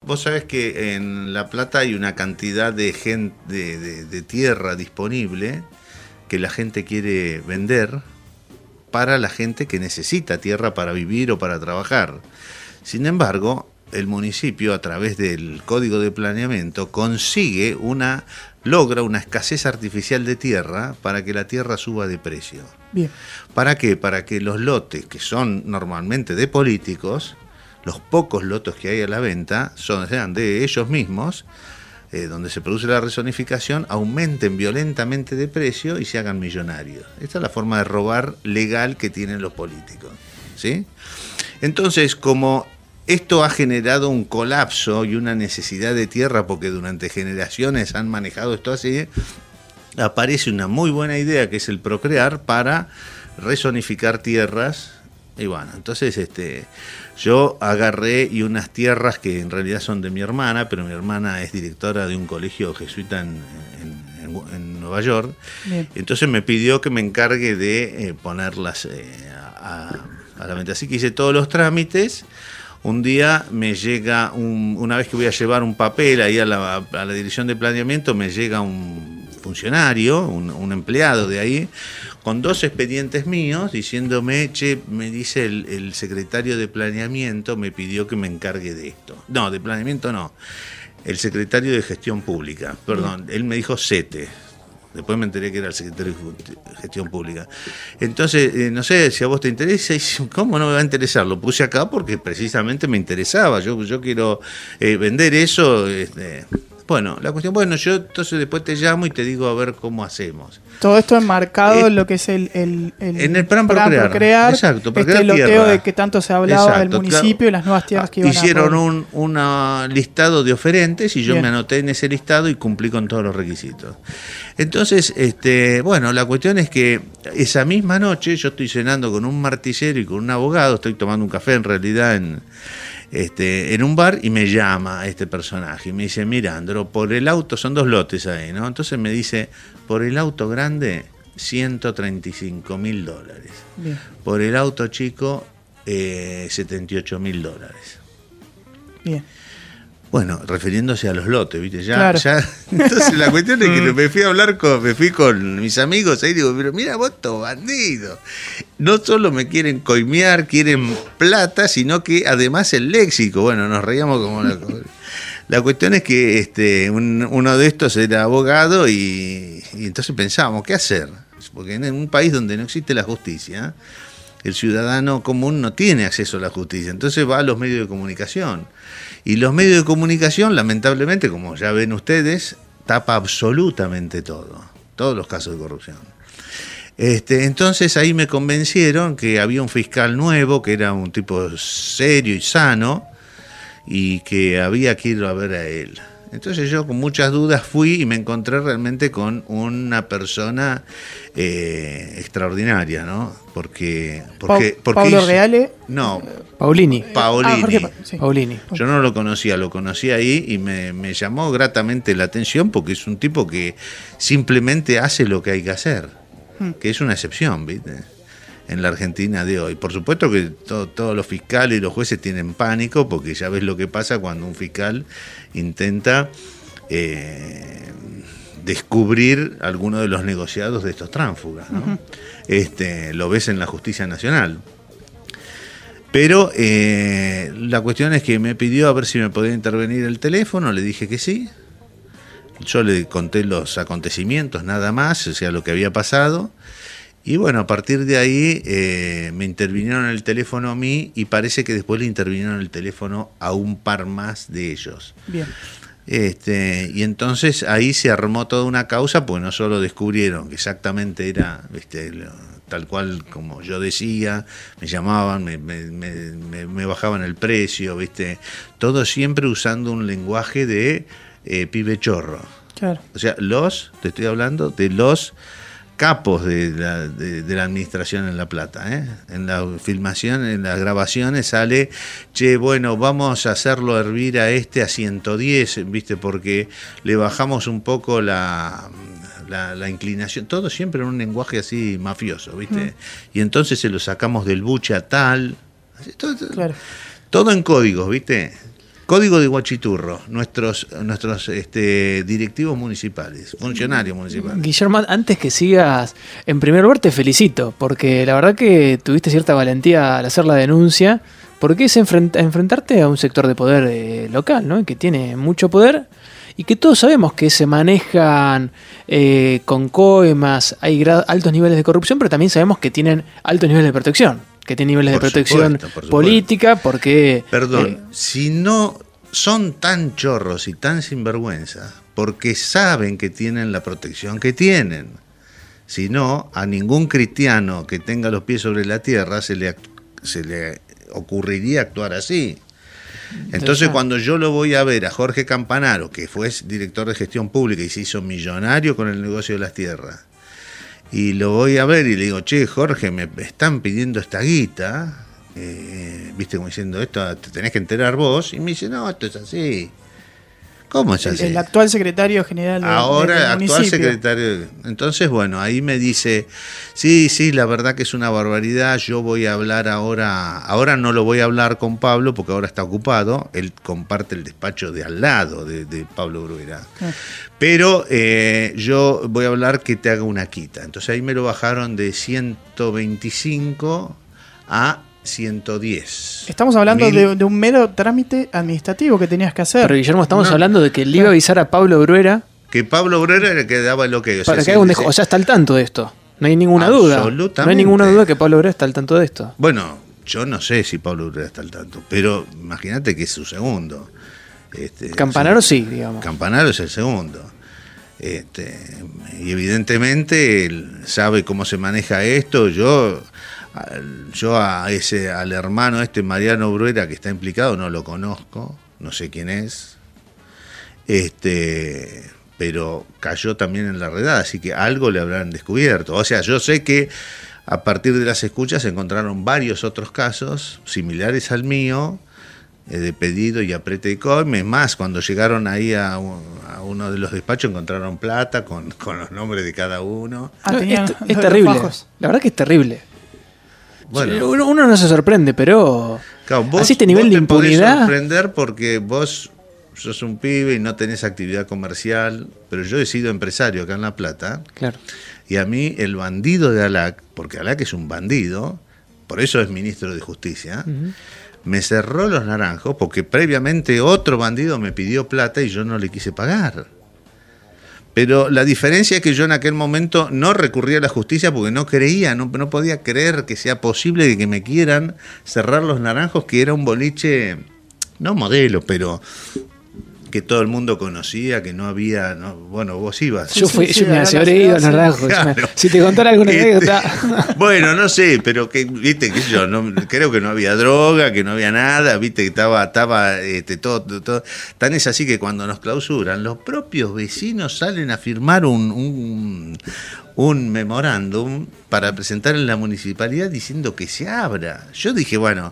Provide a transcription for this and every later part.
Vos sabés que en La Plata hay una cantidad de de tierra disponible que la gente quiere vender para la gente que necesita tierra para vivir o para trabajar. Sin embargo, el municipio, a través del Código de Planeamiento, logra una escasez artificial de tierra para que la tierra suba de precio. Bien. ¿Para qué? Para que los lotes, que son normalmente de políticos, los pocos lotes que hay a la venta, sean de ellos mismos, donde se produce la rezonificación, aumenten violentamente de precio y se hagan millonarios. Esta es la forma de robar legal que tienen los políticos, ¿sí? Entonces, como esto ha generado un colapso y una necesidad de tierra, porque durante generaciones han manejado esto así, aparece una muy buena idea que es el procrear para rezonificar tierras. Y bueno, entonces yo agarré y unas tierras que en realidad son de mi hermana, pero mi hermana es directora de un colegio jesuita en Nueva York. Bien. Entonces me pidió que me encargue de ponerlas a la venta. Así que hice todos los trámites. Un día me llega, una vez que voy a llevar un papel ahí a la dirección de planeamiento, me llega un funcionario, un empleado de ahí, con 2 expedientes míos, diciéndome, me dice el secretario de planeamiento, me pidió que me encargue de esto. No, de planeamiento no, el secretario de gestión pública, perdón, él me dijo SETE. Después me enteré que era el secretario de Gestión Pública. Entonces, no sé si a vos te interesa. ¿Cómo no me va a interesar? Lo puse acá porque precisamente me interesaba. Yo quiero vender eso. Bueno, la cuestión, yo entonces después te llamo y te digo a ver cómo hacemos. Todo esto enmarcado en lo que es en el plan Procrear. Exacto, Procrear loteo tierra. De que tanto se hablaba del municipio y las nuevas tierras que iban hicieron un listado de oferentes y yo me anoté en ese listado y cumplí con todos los requisitos. Entonces, la cuestión es que esa misma noche yo estoy cenando con un martillero y con un abogado, estoy tomando un café en realidad en un bar y me llama este personaje y me dice, mira, Andro, por el auto, son 2 lotes ahí, ¿no? Entonces me dice, por el auto grande, $135.000. Bien. Por el auto chico, $78.000. Bien. Bueno, refiriéndose a los lotes, ¿viste? Claro. Entonces la cuestión es que me fui con mis amigos ahí y digo, pero mira vos, estos bandidos. No solo me quieren coimear, quieren plata, sino que además el léxico. Bueno, nos reíamos como la cuestión es que uno de estos era abogado y entonces pensábamos, ¿qué hacer? Porque en un país donde no existe la justicia, el ciudadano común no tiene acceso a la justicia, entonces va a los medios de comunicación. Y los medios de comunicación, lamentablemente, como ya ven ustedes, tapa absolutamente todo, todos los casos de corrupción. Entonces ahí me convencieron que había un fiscal nuevo, que era un tipo serio y sano, y que había que ir a ver a él. Entonces yo con muchas dudas fui y me encontré realmente con una persona extraordinaria, ¿no? Porque ¿Pablo Reale? No. Paulini. Sí. Paulini. Yo no lo conocí ahí y me llamó gratamente la atención porque es un tipo que simplemente hace lo que hay que hacer, que es una excepción, ¿viste? En la Argentina de hoy. Por supuesto que todos los fiscales y los jueces tienen pánico porque ya ves lo que pasa cuando un fiscal intenta descubrir alguno de los negociados de estos tránsfugas, ¿no? Uh-huh. Lo ves en la justicia nacional. Pero la cuestión es que me pidió a ver si me podía intervenir el teléfono, le dije que sí. Yo le conté los acontecimientos nada más, o sea, lo que había pasado. Y bueno, a partir de ahí me intervinieron el teléfono a mí y parece que después le intervinieron el teléfono a un par más de ellos. Bien. Y entonces ahí se armó toda una causa, pues no solo descubrieron que exactamente era tal cual como yo decía, me llamaban, me bajaban el precio, ¿viste? Todo siempre usando un lenguaje de pibe chorro. Claro. O sea, te estoy hablando de los capos de la administración en La Plata, ¿eh? En la filmación, en las grabaciones sale, bueno, vamos a hacerlo hervir a 110, ¿viste? Porque le bajamos un poco la inclinación, todo siempre en un lenguaje así mafioso, ¿viste? Y entonces se lo sacamos del buche a tal, Claro. todo en códigos, ¿viste? Código de Guachiturro, nuestros directivos municipales, funcionarios municipales. Guillermo, antes que sigas, en primer lugar te felicito, porque la verdad que tuviste cierta valentía al hacer la denuncia, porque es enfrentarte a un sector de poder local, ¿no? Que tiene mucho poder y que todos sabemos que se manejan con coimas, hay altos niveles de corrupción, pero también sabemos que tienen altos niveles de protección. Que tiene niveles de protección política, porque... Perdón, si no son tan chorros y tan sinvergüenza, porque saben que tienen la protección que tienen. Si no, a ningún cristiano que tenga los pies sobre la tierra se le ocurriría actuar así. Entonces, cuando yo lo voy a ver a Jorge Campanaro, que fue director de gestión pública y se hizo millonario con el negocio de las tierras, y lo voy a ver y le digo, che, Jorge, me están pidiendo esta guita, viste, como diciendo, esto te tenés que enterar vos, y me dice, no, esto es así. ¿Cómo es así? El actual secretario general del actual municipio. Secretario. Entonces, bueno, ahí me dice, sí, la verdad que es una barbaridad, yo voy a hablar ahora no lo voy a hablar con Pablo porque ahora está ocupado, él comparte el despacho de al lado de Pablo Bruera. Pero yo voy a hablar que te haga una quita. Entonces ahí me lo bajaron de 125 a 110. Estamos hablando de un mero trámite administrativo que tenías que hacer. Pero Guillermo, estamos hablando de que le iba a avisar a Pablo Bruera. Que Pablo Bruera era el que daba el ok. Para que haga o sea, está al tanto de esto. No hay ninguna duda. No hay ninguna duda que Pablo Bruera está al tanto de esto. Bueno, yo no sé si Pablo Bruera está al tanto, pero imagínate que es su segundo. Campanaro sí, digamos. Campanaro es el segundo. Y evidentemente él sabe cómo se maneja esto. Yo al hermano Mariano Bruera que está implicado no lo conozco, no sé quién es, pero cayó también en la redada, así que algo le habrán descubierto. O sea, yo sé que a partir de las escuchas se encontraron varios otros casos similares al mío, de pedido y aprete y coime. Más, cuando llegaron ahí a uno de los despachos encontraron plata con los nombres de cada uno. Es terrible, la verdad que es terrible. Bueno, uno no se sorprende, pero claro, así este nivel de impunidad. Vos te podés sorprender porque vos sos un pibe y no tenés actividad comercial, pero yo he sido empresario acá en La Plata. Claro. Y a mí el bandido de ALAC, porque ALAC es un bandido, por eso es ministro de Justicia, me cerró los naranjos porque previamente otro bandido me pidió plata y yo no le quise pagar. Pero la diferencia es que yo en aquel momento no recurrí a la justicia porque no creía, no podía creer que sea posible de que me quieran cerrar los naranjos, que era un boliche, no modelo, pero que todo el mundo conocía, que no había, bueno, vos ibas. Yo me habré ido a Naranjo. Claro. Si te contara alguna anécdota. Bueno, no sé, pero que, viste, que yo creo que no había droga, que no había nada, viste, que estaba todo. Tan es así que cuando nos clausuran, los propios vecinos salen a firmar un memorándum para presentar en la municipalidad diciendo que se abra. Yo dije, bueno,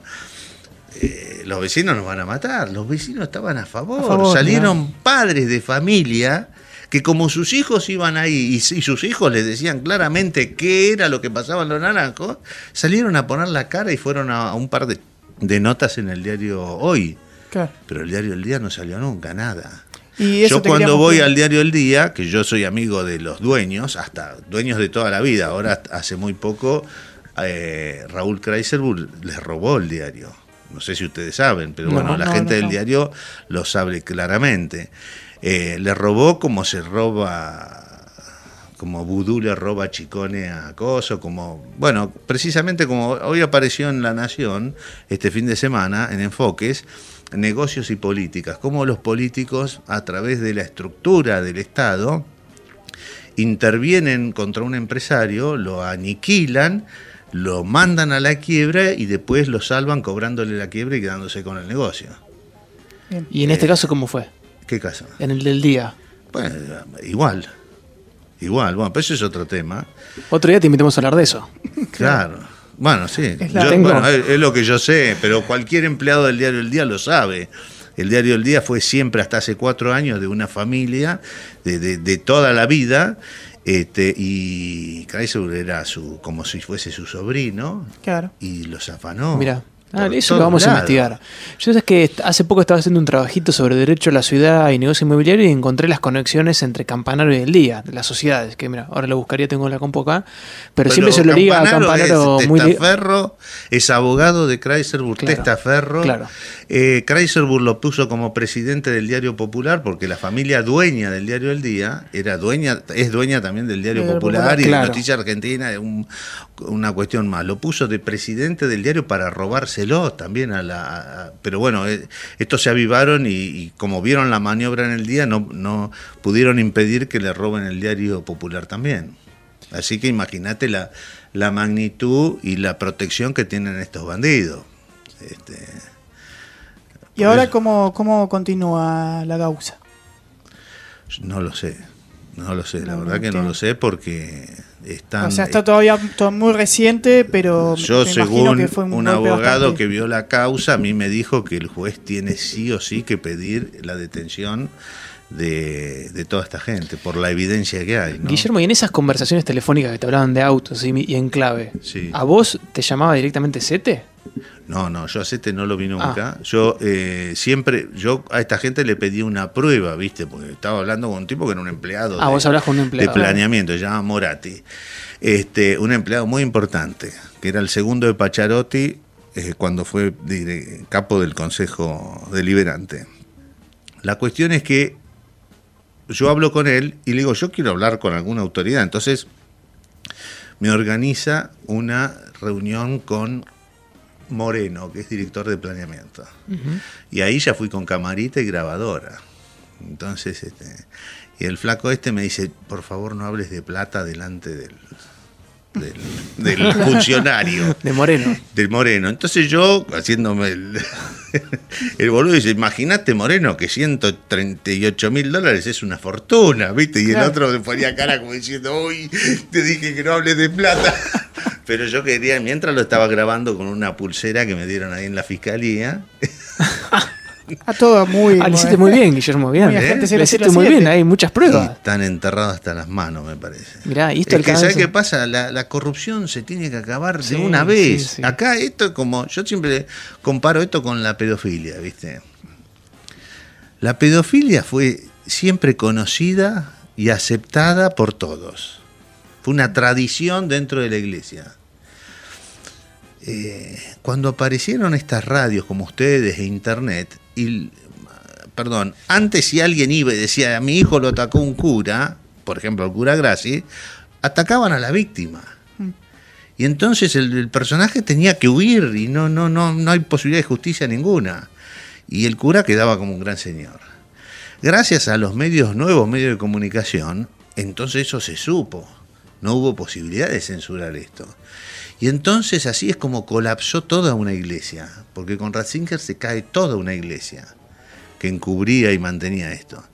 los vecinos nos van a matar. Los vecinos estaban a favor. Salieron padres de familia que, como sus hijos iban ahí y sus hijos les decían claramente qué era lo que pasaba en los naranjos, salieron a poner la cara y fueron a un par de notas en el diario Hoy. Claro. Pero el diario El Día no salió nunca, nada. Yo cuando voy al diario El Día, que yo soy amigo de los dueños, hasta dueños de toda la vida, ahora hace muy poco Raúl Kreiselburg les robó el diario. No sé si ustedes saben, pero bueno, la gente del diario lo sabe claramente. Le robó como se roba, como Vudú le roba a Chicone a Coso, bueno, precisamente como hoy apareció en La Nación, este fin de semana, en Enfoques, negocios y políticas, cómo los políticos, a través de la estructura del Estado, intervienen contra un empresario, lo aniquilan, lo mandan a la quiebra y después lo salvan cobrándole la quiebra y quedándose con el negocio. Bien. ¿Y en este caso cómo fue? ¿Qué caso? En el del Día. Bueno, igual, bueno, pero eso es otro tema. Otro día te invitamos a hablar de eso. Claro, bueno, sí. Es lo que yo sé, pero cualquier empleado del diario El Día lo sabe. El diario El Día fue siempre, hasta hace 4 años, de una familia, de toda la vida. Y Kreiselburg era como si fuese su sobrino. Claro. Y los afanó. Mirá. Eso lo vamos a investigar. Yo sé que hace poco estaba haciendo un trabajito sobre derecho a la ciudad y negocio inmobiliario y encontré las conexiones entre Campanaro y El Día, de las sociedades, que mira, ahora lo buscaría, tengo la compu acá, pero siempre se lo liga a Campanaro muy Testaferro, es abogado de Kreiselburg, claro, Testaferro. Claro. Kreiselburg lo puso como presidente del Diario Popular porque la familia dueña del Diario El Día es dueña también del Diario Popular y de Noticia Argentina, una cuestión más. Lo puso de presidente del diario para robárselo también pero bueno, estos se avivaron y como vieron la maniobra en El Día, no pudieron impedir que le roben el Diario Popular también. Así que imagínate la magnitud y la protección que tienen estos bandidos. ¿Y ahora cómo continúa la causa? No lo sé, la verdad que no lo sé porque están... O sea, está todavía todo muy reciente, pero yo, según que fue un abogado bastante... que vio la causa, a mí me dijo que el juez tiene sí o sí que pedir la detención de toda esta gente, por la evidencia que hay, ¿no? Guillermo, y en esas conversaciones telefónicas que te hablaban de autos y en clave, sí, ¿a vos te llamaba directamente Sete? No, yo a Sete no lo vi nunca. Yo siempre, a esta gente le pedí una prueba, ¿viste? Porque estaba hablando con un tipo que era un empleado vos hablás con un empleado de planeamiento, se llama Moratti. Un empleado muy importante, que era el segundo de Pacharotti cuando fue capo del Consejo Deliberante. La cuestión es que yo hablo con él y le digo, yo quiero hablar con alguna autoridad. Entonces me organiza una reunión con Moreno, que es director de planeamiento. Uh-huh. Y ahí ya fui con camarita y grabadora. Entonces, y el flaco me dice, por favor no hables de plata delante del funcionario. De Moreno. Del Moreno. Entonces yo, haciéndome el boludo, dice, imagínate Moreno, que $138.000 es una fortuna, ¿viste? Y claro, el otro me ponía cara como diciendo, uy, te dije que no hables de plata. Pero yo quería, mientras lo estaba grabando con una pulsera que me dieron ahí en la fiscalía. Todo muy... lo hiciste muy bien, Guillermo, bien. Lo hiciste muy bien, hay muchas pruebas. Y están enterrados hasta las manos, me parece. Mirá, y esto es que, ¿sabes qué pasa? La corrupción se tiene que acabar de una vez. Sí. Acá esto es como... Yo siempre comparo esto con la pedofilia, ¿viste? La pedofilia fue siempre conocida y aceptada por todos. Fue una tradición dentro de la iglesia. Cuando aparecieron estas radios como ustedes e internet, antes si alguien iba y decía, a mi hijo lo atacó un cura, por ejemplo el cura Grassi, atacaban a la víctima. Y entonces el personaje tenía que huir y no hay posibilidad de justicia ninguna. Y el cura quedaba como un gran señor. Gracias a los nuevos medios de comunicación, entonces eso se supo. No hubo posibilidad de censurar esto. Y entonces así es como colapsó toda una iglesia, porque con Ratzinger se cae toda una iglesia que encubría y mantenía esto.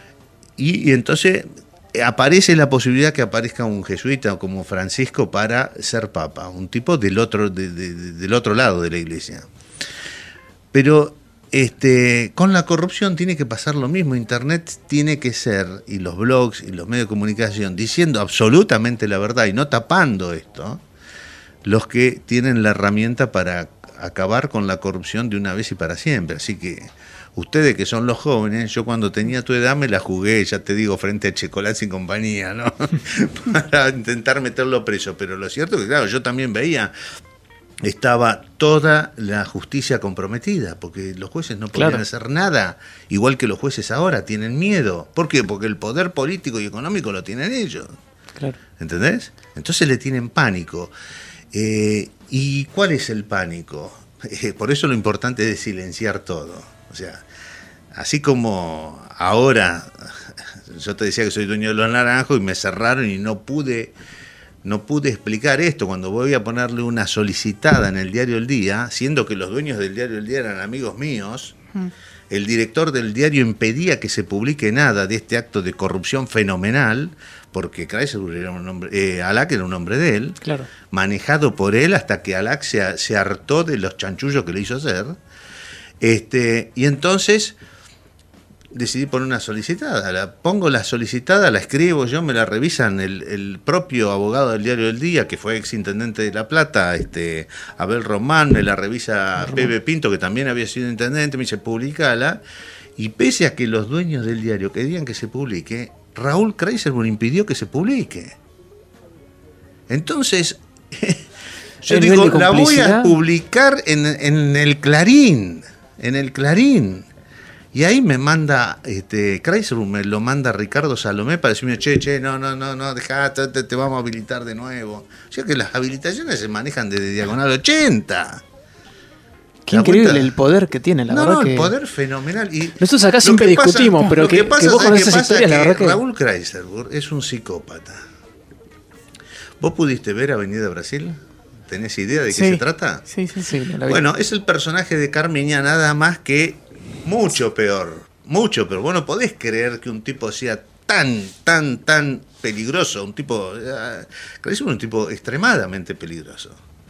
Y entonces aparece la posibilidad que aparezca un jesuita como Francisco para ser papa, un tipo del otro lado de la iglesia. Pero con la corrupción tiene que pasar lo mismo. Internet tiene que ser, y los blogs y los medios de comunicación, diciendo absolutamente la verdad y no tapando esto, los que tienen la herramienta para acabar con la corrupción de una vez y para siempre. Así que ustedes que son los jóvenes, yo cuando tenía tu edad me la jugué, ya te digo, frente a Checolás y compañía, ¿no? Para intentar meterlo preso. Pero lo cierto es que, claro, yo también veía... Estaba toda la justicia comprometida, porque los jueces no podían hacer nada, igual que los jueces ahora tienen miedo. ¿Por qué? Porque el poder político y económico lo tienen ellos. Claro. ¿Entendés? Entonces le tienen pánico. ¿Y cuál es el pánico? Por eso lo importante es silenciar todo. O sea, así como ahora, yo te decía que soy dueño de los naranjos y me cerraron y no pude explicar esto cuando voy a ponerle una solicitada en el diario El Día, siendo que los dueños del diario El Día eran amigos míos. El director del diario impedía que se publique nada de este acto de corrupción fenomenal, porque Kreiselburg era un hombre, Alac era un hombre de él, claro, manejado por él hasta que Alac se hartó de los chanchullos que le hizo hacer. Y entonces decidí poner una solicitada. Pongo la solicitada, la escribo yo, me la revisan el propio abogado del Diario del Día, que fue exintendente de La Plata, Abel Román, me la revisa Pepe Pinto, que también había sido intendente, me dice, publicala. Y pese a que los dueños del diario querían que se publique, Raúl Kreiserburg impidió que se publique. Entonces, yo digo, la voy a publicar en el Clarín, Y ahí me manda, Kreiserburg me lo manda Ricardo Salomé para decirme, no, dejá, te vamos a habilitar de nuevo. O sea que las habilitaciones se manejan desde Diagonal 80. Qué increíble el poder que tiene, la verdad. El poder fenomenal. Y nosotros acá siempre discutimos, pero que vos con esas historias, la verdad que... Raúl Kreiserburg es un psicópata. ¿Vos pudiste ver Avenida Brasil? ¿Tenés idea de qué se trata? Sí. Bueno, es el personaje de Carmiña, nada más que mucho peor. Vos no podés creer que un tipo sea tan peligroso. Kreiserburg es un tipo extremadamente peligroso.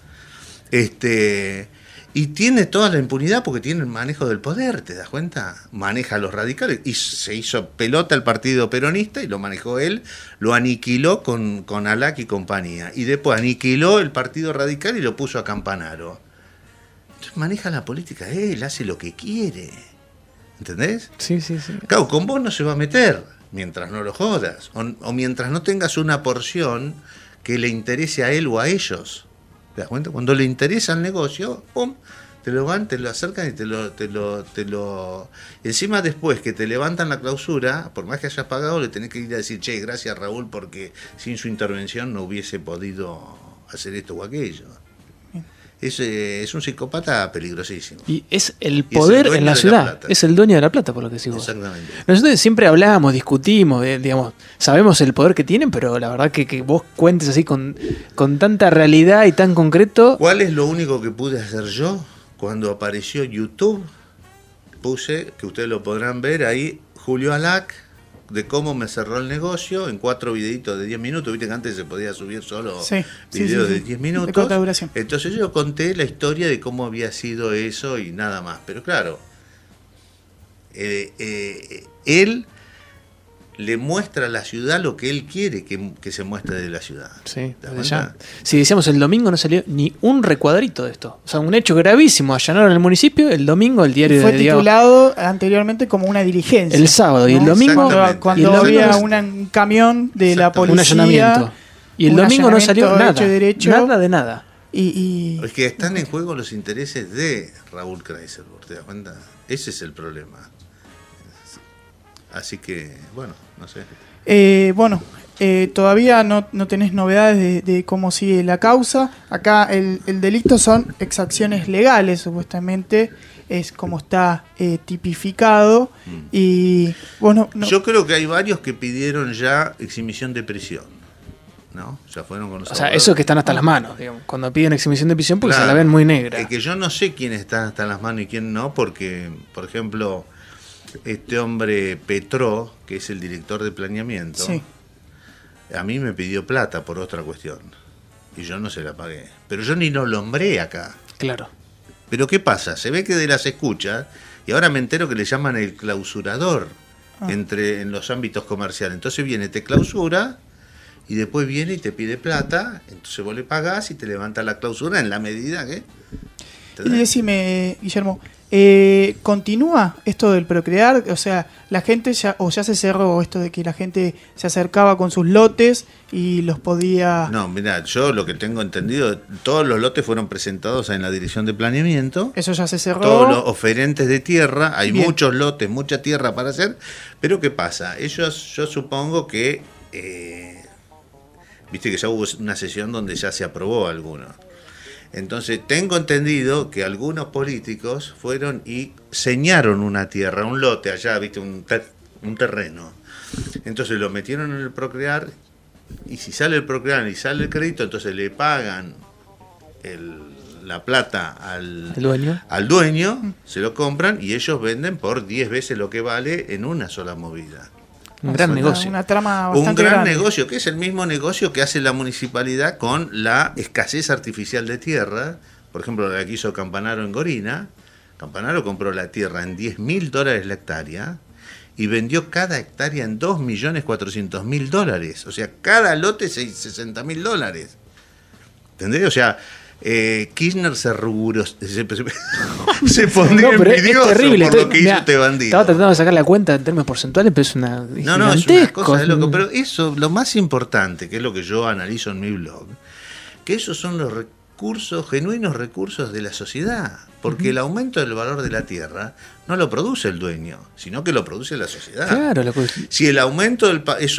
Y tiene toda la impunidad porque tiene el manejo del poder, ¿te das cuenta? Maneja a los radicales y se hizo pelota el partido peronista y lo manejó él, lo aniquiló con Alac y compañía. Y después aniquiló el partido radical y lo puso a Campanaro. Entonces maneja la política él, hace lo que quiere. ¿Entendés? Sí. Claro, con vos no se va a meter mientras no lo jodas o mientras no tengas una porción que le interese a él o a ellos. ¿Te das cuenta? Cuando le interesa el negocio, ¡pum!, te lo van, te lo acercan y te lo... Encima después que te levantan la clausura, por más que hayas pagado, le tenés que ir a decir, gracias Raúl, porque sin su intervención no hubiese podido hacer esto o aquello. Es un psicópata peligrosísimo. Y es el poder en la ciudad. Es el dueño de La Plata, por lo que decís vos. Exactamente. Nosotros siempre hablamos, discutimos, digamos, sabemos el poder que tienen, pero la verdad que vos cuentes así con tanta realidad y tan concreto. ¿Cuál es lo único que pude hacer yo? Cuando apareció YouTube, puse, que ustedes lo podrán ver ahí, Julio Alac, de cómo me cerró el negocio en 4 videitos de 10 minutos. Viste que antes se podía subir solo videos de 10 minutos. De corta duración. Entonces yo conté la historia de cómo había sido eso y nada más. Pero claro, él le muestra a la ciudad lo que él quiere que se muestre de la ciudad. Sí, ya. Si decíamos el domingo no salió ni un recuadrito de esto. O sea, un hecho gravísimo. Allanaron el municipio, el domingo el diario fue titulado anteriormente como una diligencia. El sábado, ¿no? Y el domingo... Cuando había un camión de la policía... Un allanamiento. Y el domingo no salió nada. Nada de nada. Es que están en juego los intereses de Raúl Kreiserburg, ¿te das cuenta? Ese es el problema. Así que, bueno, no sé. Todavía no tenés novedades de cómo sigue la causa. Acá el delito son exacciones legales, supuestamente, es como está tipificado. Y bueno, yo creo que hay varios que pidieron ya exhibición de prisión, ¿no? Ya fueron con los abogados. O sea, esos que están hasta las manos, digamos, cuando piden exhibición de prisión porque se la ven muy negra. Es que yo no sé quién está hasta las manos y quién no, porque, por ejemplo... Este hombre Petró, que es el director de planeamiento, a mí me pidió plata por otra cuestión y yo no se la pagué, pero yo ni lo nombré acá. Claro. Pero ¿qué pasa? Se ve que de las escuchas, y ahora me entero que le llaman el clausurador en los ámbitos comerciales. Entonces viene, te clausura y después viene y te pide plata, entonces vos le pagás y te levanta la clausura en la medida que... Y decime, Guillermo, ¿continúa esto del procrear? O sea, la gente ya se cerró esto de que la gente se acercaba con sus lotes y los podía... No, mirá, yo lo que tengo entendido, todos los lotes fueron presentados en la dirección de planeamiento. Eso ya se cerró. Todos los oferentes de tierra, hay muchos lotes, mucha tierra para hacer, pero ¿qué pasa? Yo supongo que, viste que ya hubo una sesión donde ya se aprobó alguno. Entonces, tengo entendido que algunos políticos fueron y señaron una tierra, un lote allá, viste, un terreno. Entonces lo metieron en el procrear y si sale el procrear y sale el crédito, entonces le pagan la plata al dueño, se lo compran y ellos venden por 10 veces lo que vale en una sola movida. Un gran negocio. Una trama bastante un gran grande. negocio, que es el mismo negocio que hace la municipalidad con la escasez artificial de tierra. Por ejemplo, la que hizo Campanaro en Gorina. Campanaro compró la tierra en $10.000 la hectárea y vendió cada hectárea en $2.400.000. O sea, cada lote $60.000. ¿Entendés? O sea, Kirchner se pondría envidioso terrible. por lo que hizo este bandido. Estaba tratando de sacar la cuenta en términos porcentuales, pero es una es una cosa de loco. Pero eso, lo más importante, que es lo que yo analizo en mi blog, que esos son los genuinos recursos de la sociedad. Porque el aumento del valor de la tierra no lo produce el dueño, sino que lo produce la sociedad. Claro, si el aumento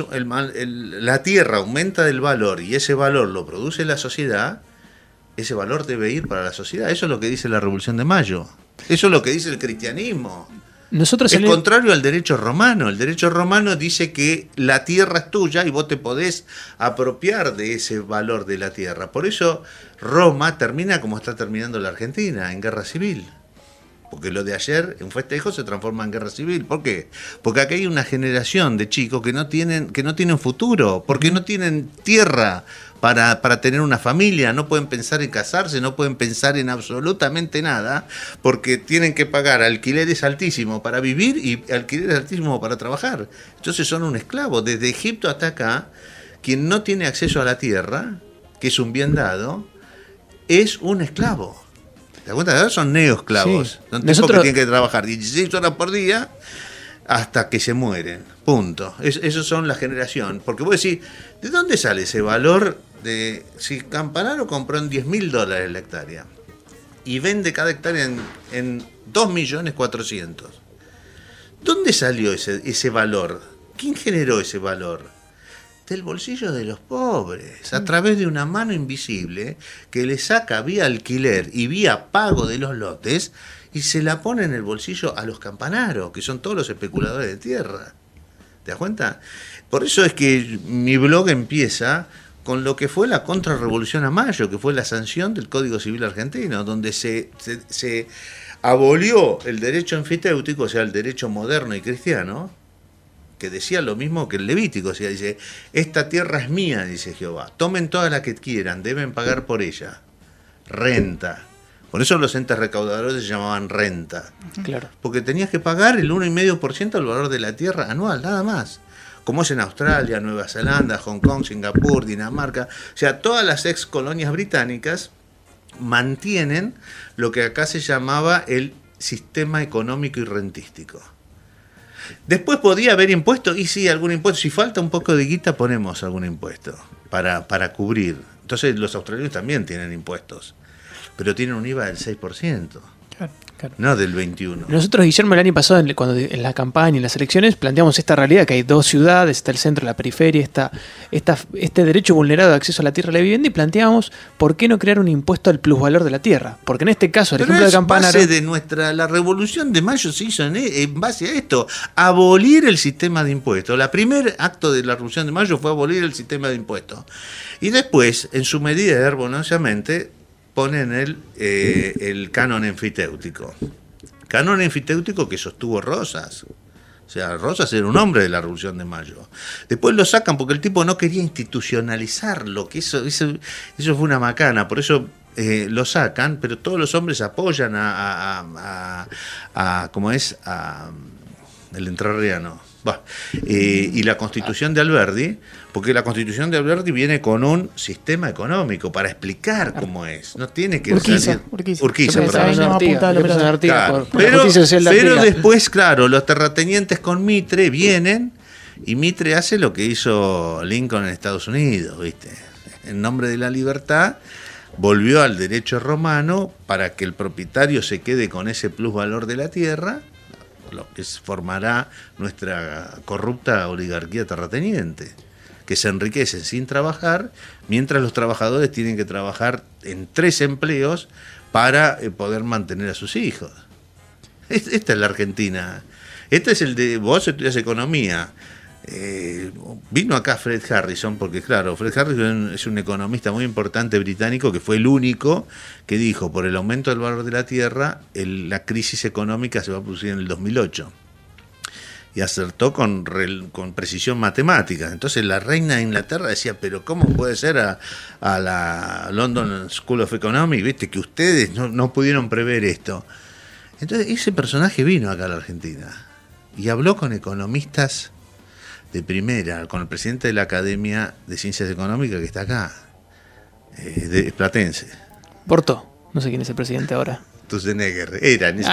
la tierra aumenta del valor y ese valor lo produce la sociedad, ese valor debe ir para la sociedad. Eso es lo que dice la Revolución de Mayo. Eso es lo que dice el cristianismo. Es contrario al derecho romano. El derecho romano dice que la tierra es tuya y vos te podés apropiar de ese valor de la tierra. Por eso Roma termina como está terminando la Argentina, en guerra civil. Porque lo de ayer, en festejo, se transforma en guerra civil. ¿Por qué? Porque aquí hay una generación de chicos que no tienen futuro, porque no tienen tierra para tener una familia, no pueden pensar en casarse, no pueden pensar en absolutamente nada, porque tienen que pagar alquileres altísimos para vivir y alquileres altísimos para trabajar. Entonces son un esclavo. Desde Egipto hasta acá, quien no tiene acceso a la tierra, que es un bien dado, es un esclavo. ¿Te das cuenta? Son neoesclavos. Sí. Son tipos que tienen que trabajar 16 horas por día hasta que se mueren. Punto. Esos son la generación. Porque vos decís, ¿de dónde sale ese valor de si Campanaro compró en $10.000 la hectárea y vende cada hectárea en 2.400.000? ¿Dónde salió ese valor? ¿Quién generó ese valor? Del bolsillo de los pobres, a través de una mano invisible que le saca vía alquiler y vía pago de los lotes y se la pone en el bolsillo a los Campanaros, que son todos los especuladores de tierra. ¿Te das cuenta? Por eso es que mi blog empieza con lo que fue la contrarrevolución a Mayo, que fue la sanción del Código Civil argentino, donde se abolió el derecho enfiteutíco, o sea, el derecho moderno y cristiano, que decía lo mismo que el Levítico, o sea, dice, esta tierra es mía, dice Jehová, tomen toda la que quieran, deben pagar por ella, renta. Por eso los entes recaudadores se llamaban renta. Claro. Porque tenías que pagar el 1,5% del valor de la tierra anual, nada más. Como es en Australia, Nueva Zelanda, Hong Kong, Singapur, Dinamarca, o sea, todas las ex colonias británicas mantienen lo que acá se llamaba el sistema económico y rentístico. Después podía haber impuestos, y sí, algún impuesto. Si falta un poco de guita, ponemos algún impuesto para cubrir. Entonces los australianos también tienen impuestos, pero tienen un IVA del 6%. Claro. No del 21%. Nosotros, Guillermo, el año pasado, cuando en la campaña, en las elecciones, planteamos esta realidad, que hay dos ciudades, está el centro, la periferia, este derecho vulnerado de acceso a la tierra y la vivienda, y planteamos por qué no crear un impuesto al plusvalor de la tierra. Porque en este caso, el ejemplo de Campanaro... La Revolución de Mayo se hizo en base a esto, abolir el sistema de impuestos. El primer acto de la Revolución de Mayo fue abolir el sistema de impuestos. Y después, en su medida hermosamente, ponen el canon enfiteutíco. Canon enfiteutíco que sostuvo Rosas. O sea, Rosas era un hombre de la Revolución de Mayo. Después lo sacan porque el tipo no quería institucionalizarlo, que eso fue una macana, por eso lo sacan, pero todos los hombres apoyan ¿cómo es? El entrerriano. Y la Constitución de Alberdi, porque la Constitución de Alberdi viene con un sistema económico para explicar cómo es. No tiene que Urquiza, perdón. Pero después, claro, los terratenientes con Mitre vienen y Mitre hace lo que hizo Lincoln en Estados Unidos, ¿viste? En nombre de la libertad volvió al derecho romano para que el propietario se quede con ese plusvalor de la tierra, lo que formará nuestra corrupta oligarquía terrateniente, que se enriquece sin trabajar, mientras los trabajadores tienen que trabajar en 3 empleos para poder mantener a sus hijos. Esta es la Argentina. Este es el de... Vos estudias economía. Vino acá Fred Harrison, porque claro, Fred Harrison es un economista muy importante británico que fue el único que dijo, por el aumento del valor de la tierra, la crisis económica se va a producir en el 2008. Y acertó con precisión matemática. Entonces la reina de Inglaterra decía, pero ¿cómo puede ser a la London School of Economics, viste, que ustedes no pudieron prever esto? Entonces ese personaje vino acá a la Argentina. y habló con economistas de primera, con el presidente de la Academia de Ciencias Económicas que está acá, de Platense. Porto, no sé quién es el presidente ahora. Sturzenegger, era en ese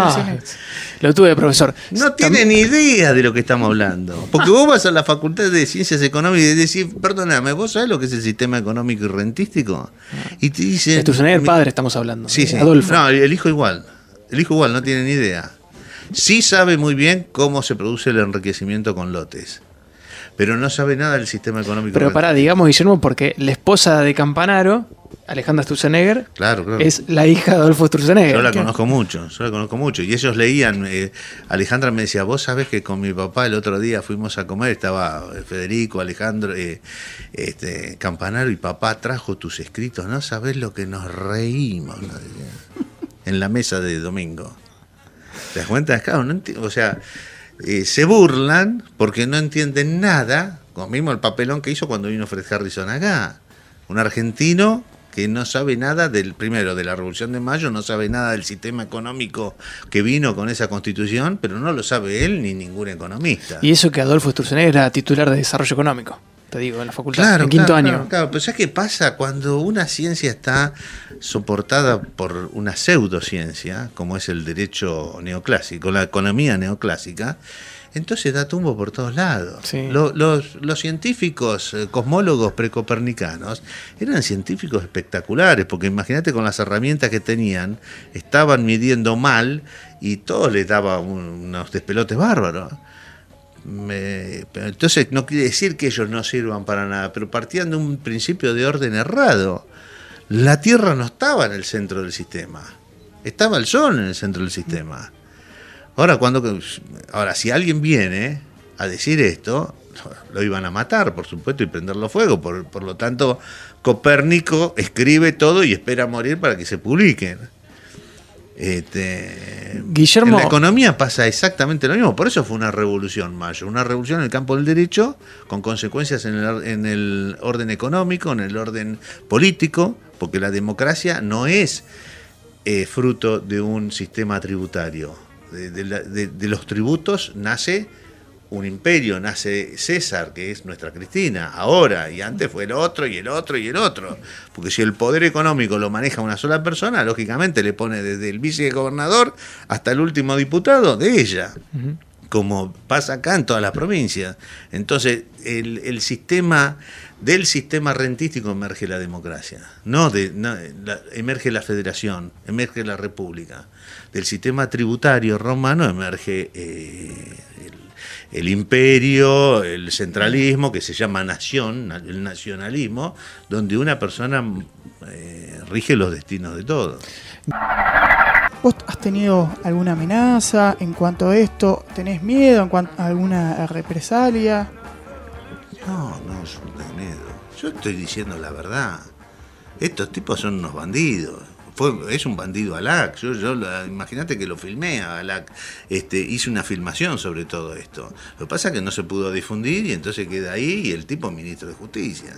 Lo tuve de profesor. No tiene ni idea de lo que estamos hablando. Porque vos vas a la Facultad de Ciencias Económicas y decís, perdóname, ¿vos sabés lo que es el sistema económico y rentístico? Y te dicen... Sturzenegger padre estamos hablando. Sí, sí. Adolfo. No, el hijo igual. El hijo igual, no tiene ni idea. Sí sabe muy bien cómo se produce el enriquecimiento con lotes. Pero no sabe nada del sistema económico. Pero pará, digamos, Guillermo, porque la esposa de Campanaro, Alejandra Sturzenegger, claro. es la hija de Adolfo Sturzenegger. Yo la conozco mucho. Y ellos leían, Alejandra me decía, vos sabés que con mi papá el otro día fuimos a comer, estaba Federico, Alejandro, Campanaro, y papá trajo tus escritos, no sabés lo que nos reímos, ¿no? En la mesa de domingo. ¿Te das cuenta? Claro, o sea, se burlan porque no entienden nada, como mismo el papelón que hizo cuando vino Fred Harrison acá. Un argentino que no sabe nada primero de la Revolución de Mayo, no sabe nada del sistema económico que vino con esa constitución, pero no lo sabe él ni ningún economista. Y eso que Adolfo Sturzenegger era titular de Desarrollo Económico, te digo, en la facultad, en quinto año. Claro, pero ¿sabes qué pasa? Cuando una ciencia está soportada por una pseudociencia, como es el derecho neoclásico, la economía neoclásica, entonces da tumbo por todos lados. Sí. Los científicos cosmólogos precopernicanos eran científicos espectaculares, porque imagínate con las herramientas que tenían, estaban midiendo mal y todo les daba unos despelotes bárbaros. Entonces no quiere decir que ellos no sirvan para nada, pero partían de un principio de orden errado. La Tierra no estaba en el centro del sistema, estaba el Sol en el centro del sistema. Ahora, si alguien viene a decir esto, lo iban a matar, por supuesto, y prenderlo fuego. Por lo tanto, Copérnico escribe todo y espera morir para que se publiquen. Guillermo, en la economía pasa exactamente lo mismo. Por eso fue una revolución Mayo, una revolución en el campo del derecho, con consecuencias en el orden económico, en el orden político, porque la democracia no es fruto de un sistema tributario. De los tributos nace un imperio, nace César, que es nuestra Cristina, ahora, y antes fue el otro, y el otro, y el otro. Porque si el poder económico lo maneja una sola persona, lógicamente le pone desde el vicegobernador hasta el último diputado de ella, como pasa acá en todas las provincias. Entonces, del sistema rentístico emerge la democracia, emerge la federación, emerge la república. Del sistema tributario romano emerge el imperio, el centralismo, que se llama nación, el nacionalismo, donde una persona rige los destinos de todos. ¿Vos has tenido alguna amenaza en cuanto a esto? ¿Tenés miedo en cuanto a alguna represalia? No tengo miedo. Yo estoy diciendo la verdad. Estos tipos son unos bandidos. Es un bandido Alac. Imagínate que lo filmé a Alac. Hice una filmación sobre todo esto. Lo que pasa es que no se pudo difundir y entonces queda ahí y el tipo es ministro de Justicia.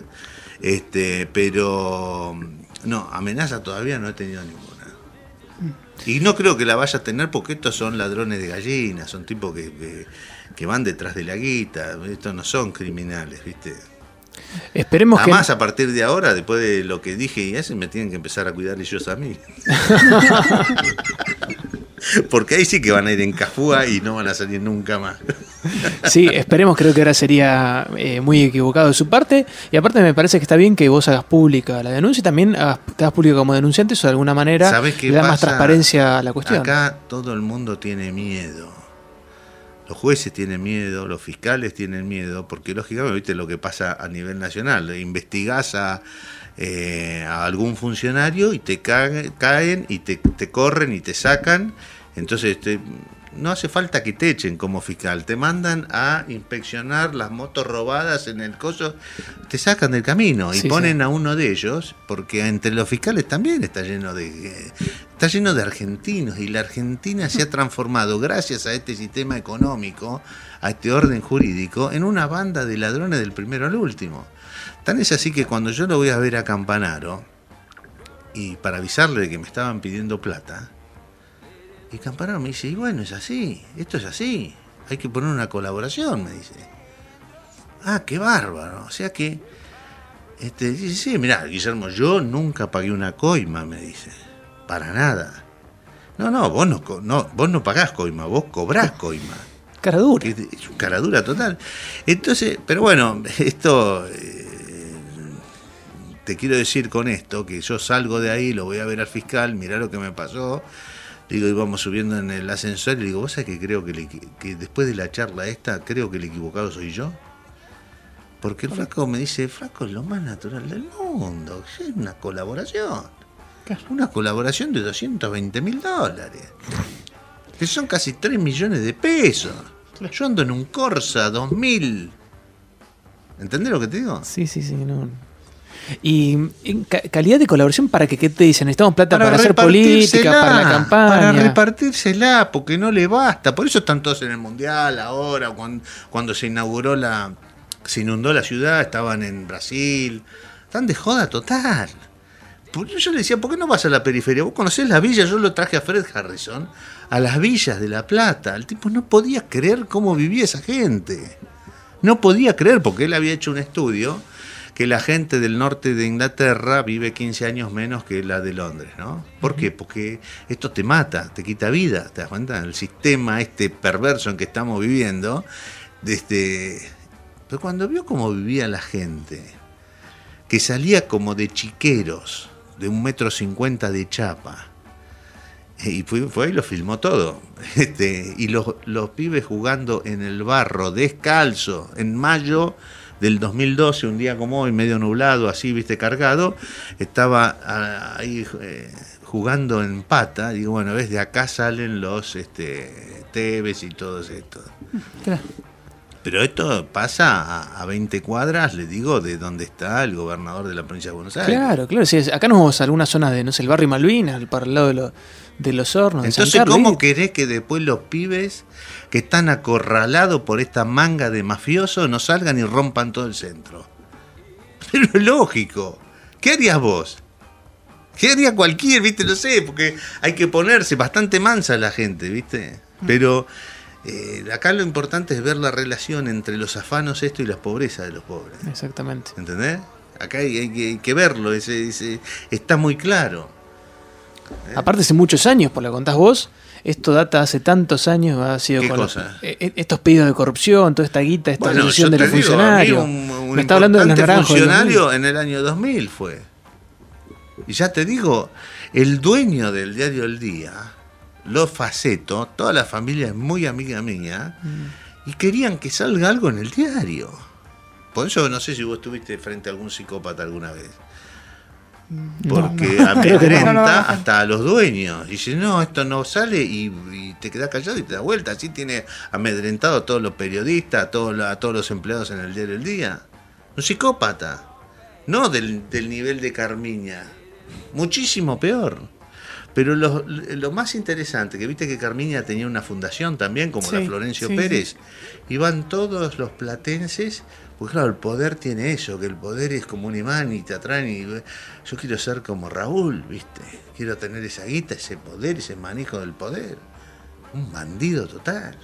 Pero no, amenaza todavía no he tenido ninguna. Y no creo que la vaya a tener porque estos son ladrones de gallinas, son tipos que van detrás de la guita. Estos no son criminales, ¿viste? Esperemos Además, a partir de ahora, después de lo que dije y eso, me tienen que empezar a cuidar ellos a mí. Porque ahí sí que van a ir en cafúa y no van a salir nunca más. Sí, esperemos, creo que ahora sería muy equivocado de su parte. Y aparte me parece que está bien que vos hagas pública la denuncia y también te hagas público como denunciante, eso de alguna manera le da más transparencia a la cuestión. Acá todo el mundo tiene miedo. Los jueces tienen miedo, los fiscales tienen miedo, porque lógicamente viste lo que pasa a nivel nacional. Investigás a algún funcionario y te caen y te corren y te sacan. Entonces no hace falta que te echen como fiscal, te mandan a inspeccionar las motos robadas en el coso, te sacan del camino y ponen a uno de ellos, porque entre los fiscales también está lleno de argentinos, y la Argentina se ha transformado, gracias a este sistema económico, a este orden jurídico, en una banda de ladrones del primero al último. Tan es así que cuando yo lo voy a ver a Campanaro, y para avisarle de que me estaban pidiendo plata, y Campanaro me dice, y bueno, es así, esto es así, hay que poner una colaboración, me dice. Ah, qué bárbaro. O sea que, dice, sí, mirá, Guillermo, yo nunca pagué una coima, me dice. Para nada. No, vos no pagás coima, vos cobrás coima. Cara dura. Es cara dura total. Entonces, pero bueno, esto... te quiero decir con esto, que yo salgo de ahí, lo voy a ver al fiscal, mirá lo que me pasó. Digo, íbamos subiendo en el ascensor y digo, ¿vos sabés que creo que después de la charla esta, creo que el equivocado soy yo? Porque el flaco me dice, flaco, es lo más natural del mundo, es una colaboración. Una colaboración de $220.000, que son casi 3 millones de pesos. Yo ando en un Corsa 2000. ¿Entendés lo que te digo? Sí, no. Y en calidad de colaboración, ¿para qué te dicen? Necesitamos plata para hacer política, para la campaña. Para repartírsela, porque no le basta. Por eso están todos en el Mundial ahora, cuando se inundó la ciudad, estaban en Brasil. Están de joda total. Yo le decía, ¿por qué no vas a la periferia? Vos conocés las villas, yo lo traje a Fred Harrison, a las villas de La Plata. El tipo no podía creer cómo vivía esa gente. No podía creer, porque él había hecho un estudio que la gente del norte de Inglaterra vive 15 años menos que la de Londres, ¿no? ¿Por qué? Porque esto te mata, te quita vida, ¿te das cuenta? El sistema perverso en que estamos viviendo, pero cuando vio cómo vivía la gente, que salía como de chiqueros, de 1,50 m de chapa, y fue y lo filmó todo, y los pibes jugando en el barro, descalzo, en mayo del 2012, un día como hoy, medio nublado, así, cargado, estaba ahí jugando en pata. Digo, bueno, ves, de acá salen los Tevez y todos estos. Claro. Pero esto pasa a 20 cuadras, le digo, de donde está el gobernador de la provincia de Buenos Aires. Claro, sí, acá nos vamos a alguna zona de, no sé, el barrio Malvinas, para el lado de los Hornos. Entonces, ¿cómo querés que después los pibes que están acorralados por esta manga de mafiosos no salgan y rompan todo el centro? Pero es lógico. ¿Qué harías vos? ¿Qué haría cualquier, viste? No sé, porque hay que ponerse bastante mansa la gente, viste. Pero acá lo importante es ver la relación entre los afanos y las pobrezas de los pobres. Exactamente. ¿Entendés? Acá hay que verlo, está muy claro. Aparte, hace muchos años, por lo que contás vos, esto data hace tantos años, ha sido ¿Qué con cosa? Estos pedidos de corrupción, toda esta guita, esta reducción de los funcionarios. Me está hablando de los naranjos. Funcionario en el año 2000 fue. Y ya te digo, el dueño del diario El Día, los Faceto, toda la familia es muy amiga mía, y querían que salga algo en el diario. Por eso no sé si vos estuviste frente a algún psicópata alguna vez. Porque amedrenta hasta a los dueños. Dice, no, esto no sale, y te quedás callado y te das vuelta. Así tiene amedrentado a todos los periodistas, a todos los empleados en el diario El Día. Un psicópata. No del nivel de Carmiña. Muchísimo peor. Pero lo más interesante, que viste que Carmiña tenía una fundación también, como la Florencio Pérez, iban todos los platenses, porque claro, el poder tiene eso, que el poder es como un imán y te atraen, y yo quiero ser como Raúl, viste, quiero tener esa guita, ese poder, ese manejo del poder, un bandido total.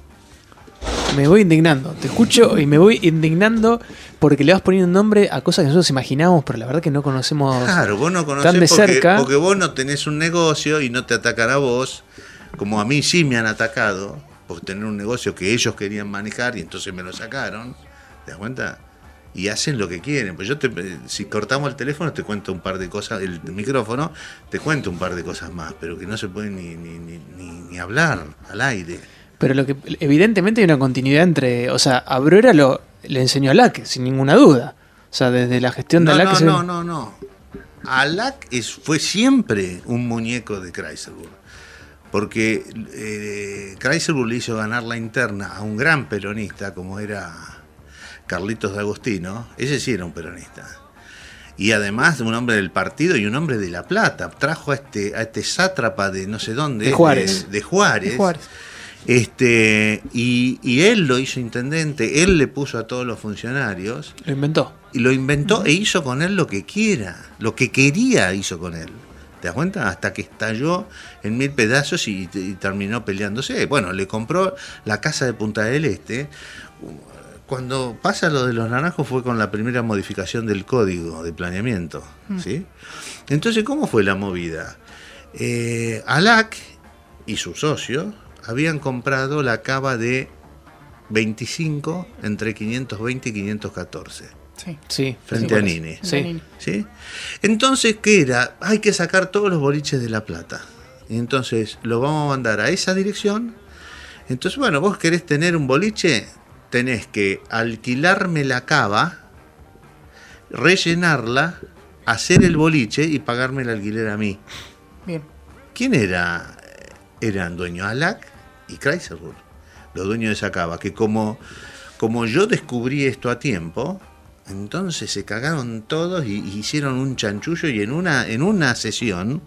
Me voy indignando, te escucho y me voy indignando porque le vas poniendo un nombre a cosas que nosotros imaginamos, pero la verdad que no conocemos. Claro, vos no conocés tan de cerca. Porque vos no tenés un negocio y no te atacan a vos, como a mí sí me han atacado, por tener un negocio que ellos querían manejar y entonces me lo sacaron, ¿te das cuenta? Y hacen lo que quieren. Pues si cortamos el teléfono te cuento un par de cosas, el micrófono, te cuento un par de cosas más, pero que no se pueden ni hablar al aire. Pero lo que evidentemente hay una continuidad entre, o sea, a Brera le enseñó a Lac, sin ninguna duda. O sea, desde la gestión de Lac. No. A Lac fue siempre un muñeco de Kreiselburg. Porque Kreiselburg le hizo ganar la interna a un gran peronista como era Carlitos de Agostino. Ese sí era un peronista. Y además un hombre del partido y un hombre de La Plata. Trajo a este sátrapa de no sé dónde. De Juárez. De Juárez. Y él lo hizo intendente, él le puso a todos los funcionarios. Lo inventó. Y lo inventó e hizo con él lo que quiera, lo que quería hizo con él. ¿Te das cuenta? Hasta que estalló en 1000 pedazos y terminó peleándose. Bueno, le compró la casa de Punta del Este. Cuando pasa lo de los naranjos fue con la primera modificación del código de planeamiento, ¿sí? Entonces, ¿cómo fue la movida? ALAC y su socio habían comprado la cava de 25 entre 520 y 514. Sí. Frente a Nini. Sí. ¿Sí? Entonces, ¿qué era? Hay que sacar todos los boliches de La Plata. Y entonces lo vamos a mandar a esa dirección. Entonces, bueno, vos querés tener un boliche, tenés que alquilarme la cava, rellenarla, hacer el boliche y pagarme el alquiler a mí. Bien. ¿Quién era? Eran dueños ALAC y Chryslerburg, los dueños de esa cava, que como yo descubrí esto a tiempo, entonces se cagaron todos y hicieron un chanchullo, y en una sesión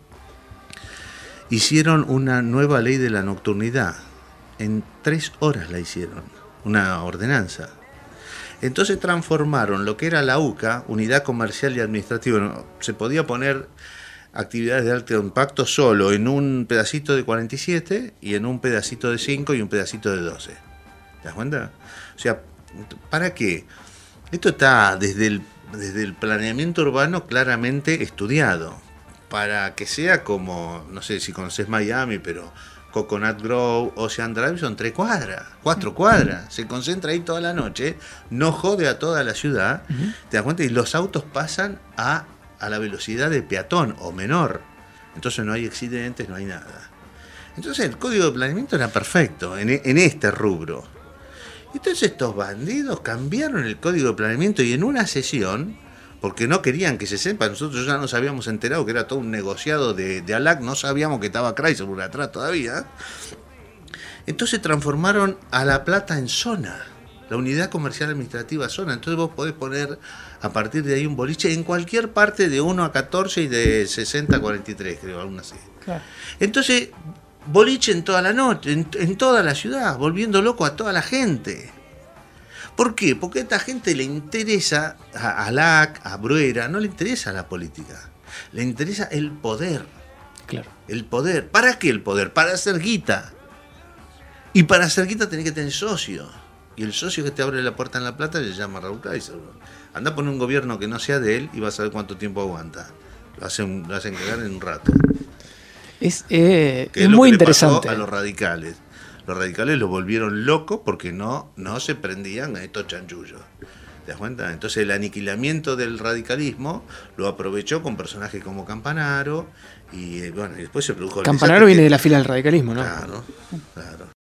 hicieron una nueva ley de la nocturnidad. En 3 horas la hicieron, una ordenanza. Entonces transformaron lo que era la UCA, Unidad Comercial y Administrativa. No, se podía poner actividades de alto impacto solo en un pedacito de 47 y en un pedacito de 5 y un pedacito de 12. ¿Te das cuenta? O sea, ¿para qué? Esto está desde el planeamiento urbano claramente estudiado, para que sea como, no sé si conoces Miami, pero Coconut Grove, Ocean Drive son 3 cuadras, 4 cuadras, se concentra ahí toda la noche, no jode a toda la ciudad, ¿te das cuenta? Y los autos pasan a la velocidad de peatón o menor, entonces no hay accidentes, no hay nada. Entonces el código de planeamiento era perfecto en este rubro. Entonces estos bandidos cambiaron el código de planeamiento, y en una sesión, porque no querían que se sepa, nosotros ya nos habíamos enterado que era todo un negociado de ALAC, no sabíamos que estaba Chrysler atrás todavía. Entonces transformaron a La Plata en zona, la unidad comercial administrativa zona. Entonces vos podés poner a partir de ahí un boliche en cualquier parte de 1 a 14 y de 60 a 43, creo, alguna así. Claro. Entonces, boliche en toda la noche, en toda la ciudad, volviendo loco a toda la gente. ¿Por qué? Porque a esta gente le interesa, a ALAC, a Bruera, no le interesa la política, le interesa el poder. Claro. El poder. ¿Para qué el poder? Para hacer guita. Y para hacer guita tenés que tener socio. Y el socio que te abre la puerta en La Plata se llama Raúl Chrysler. Anda a poner un gobierno que no sea de él y vas a ver cuánto tiempo aguanta. Lo hacen cagar en un rato. Es es muy interesante. A los radicales. Los radicales los volvieron locos porque no se prendían a estos chanchullos. ¿Te das cuenta? Entonces el aniquilamiento del radicalismo lo aprovechó con personajes como Campanaro, y bueno, y después se produjo... Campanaro viene de la fila del radicalismo, ¿no? Claro, claro.